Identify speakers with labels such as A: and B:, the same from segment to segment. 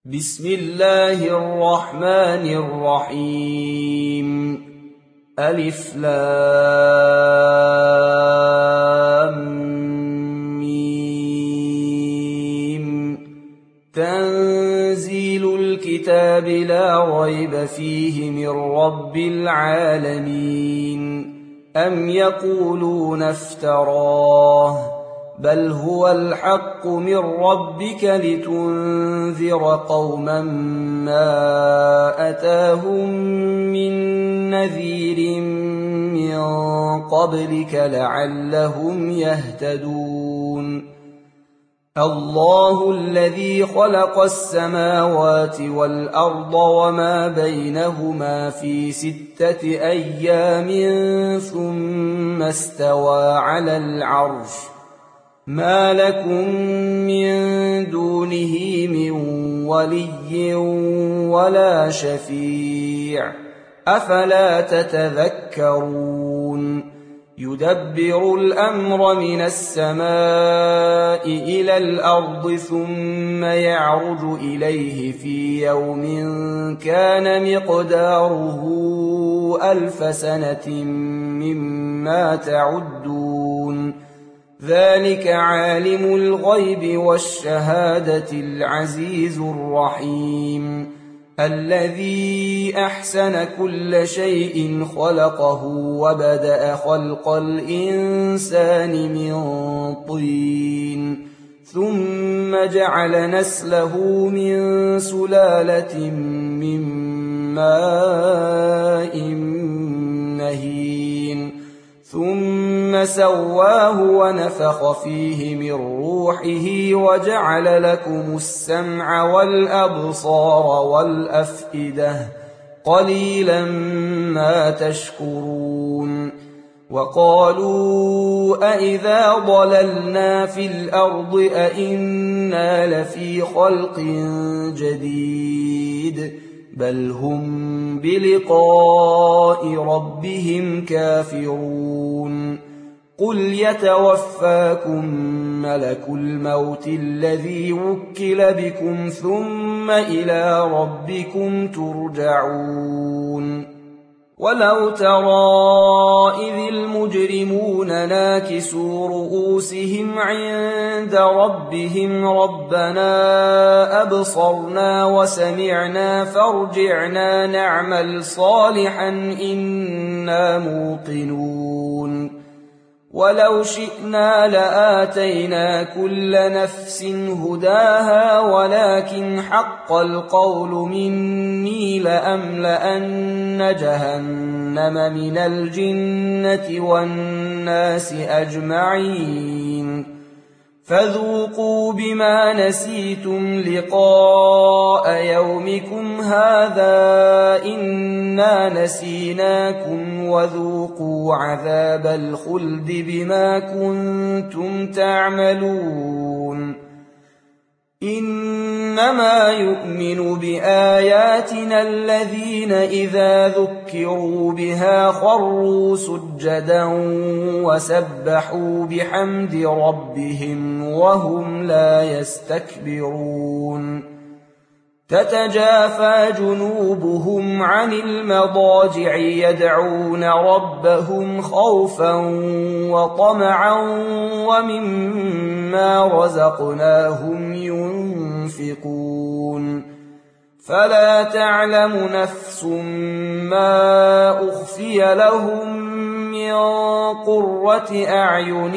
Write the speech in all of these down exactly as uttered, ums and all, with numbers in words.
A: بسم الله الرحمن الرحيم ألف لام ميم تنزيل الكتاب لا ريب فيه من رب العالمين أم يقولون افتراه بل هو الحق من ربك لتنذر قوما ما أتاهم من نذير من قبلك لعلهم يهتدون الله الذي خلق السماوات والأرض وما بينهما في ستة أيام ثم استوى على العرش ما لكم من دونه من ولي ولا شفيع أفلا تتذكرون يدبر الأمر من السماء إلى الأرض ثم يعرج إليه في يوم كان مقداره ألف سنة مما تعدون ذلك عالم الغيب والشهادة العزيز الرحيم الذي أحسن كل شيء خلقه وبدأ خلق الإنسان من طين ثم جعل نسله من سلالة من ماء مهين ثم سواه ونفخ فيه من روحه وجعل لكم السمع والأبصار والأفئدة قليلا ما تشكرون وقالوا أئذا ضللنا في الأرض أئنا لفي خلق جديد بل هم بلقاء ربهم كافرون قل يتوفاكم ملك الموت الذي وكل بكم ثم إلى ربكم ترجعون ولو ترى إذ المجرمون ناكسوا رؤوسهم عند ربهم ربنا أبصرنا وسمعنا فارجعنا نعمل صالحا إنا موقنون ولو شئنا لآتينا كل نفس هداها ولكن حق القول مني لأملأن جهنم من الجنة والناس أجمعين فذوقوا بما نسيتم لقاء يومكم هذا إنا نسيناكم وذوقوا عذاب الخلد بما كنتم تعملون إنما يؤمن بآياتنا الذين إذا ذكروا بها خروا سجدا وسبحوا بحمد ربهم وهم لا يستكبرون تتجافى جنوبهم عن المضاجع يدعون ربهم خوفا وطمعا ومما رزقناهم ينفقون فلا تعلم نفس ما أخفي لهم من قرة أعين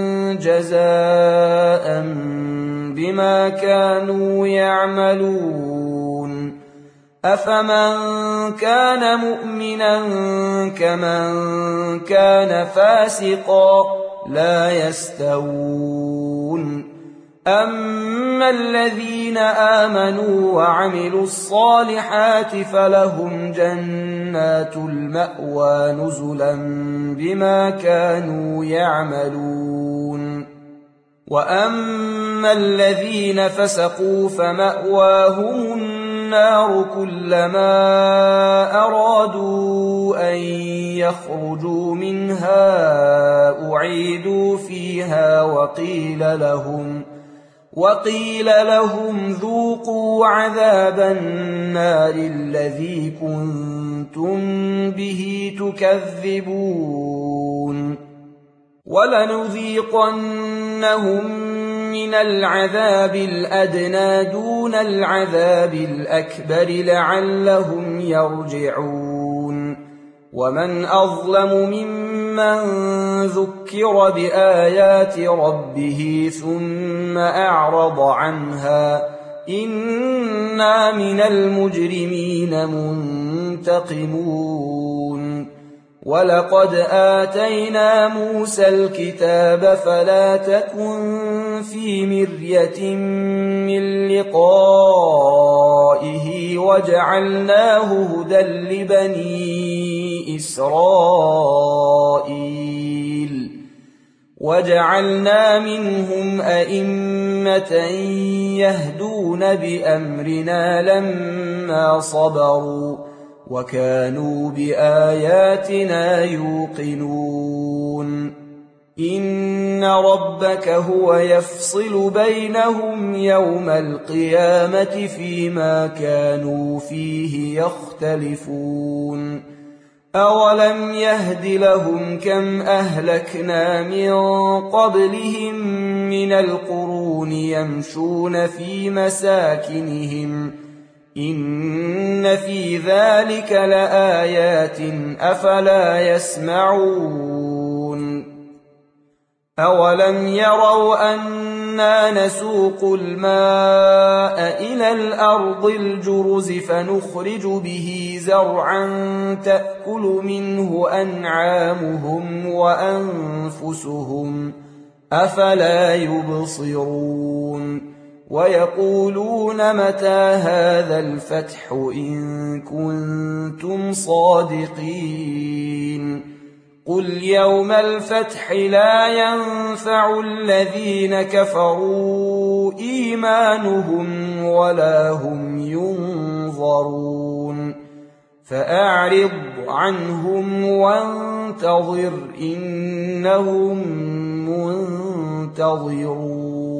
A: جزاء بما كانوا يعملون أفمن كان مؤمنا كمن كان فاسقا لا يستوون أما الذين آمنوا وعملوا الصالحات فلهم جنات المأوى نزلا بما كانوا يعملون وأما الذين فسقوا فمأواهم النار كلما أرادوا أن يخرجوا منها أعيدوا فيها وقيل لهم وقيل لهم ذوقوا عذاب النار الذي كنتم به تكذبون ولنذيقنهم من العذاب الأدنى دون العذاب الأكبر لعلهم يرجعون ومن أظلم ممن ذكر بآيات ربه ثم أعرض عنها إنا من المجرمين منتقمون ولقد آتينا موسى الكتاب فلا تكن في مرية من لقائه وجعلناه هدى لبني إسرائيل وجعلنا منهم أئمة يهدون بأمرنا لما صبروا وكانوا بآياتنا يوقنون إن ربك هو يفصل بينهم يوم القيامة فيما كانوا فيه يختلفون أولم يهد لهم كم أهلكنا من قبلهم من القرون يمشون في مساكنهم إن في ذلك لآيات أفلا يسمعون أولم يروا أنا نسوق الماء إلى الأرض الجرز فنخرج به زرعا تأكل منه أنعامهم وأنفسهم أفلا يبصرون ويقولون متى هذا الفتح إن كنتم صادقين قل يوم الفتح لا ينفع الذين كفروا إيمانهم ولا هم ينظرون فأعرض عنهم وانتظر إنهم منتظرون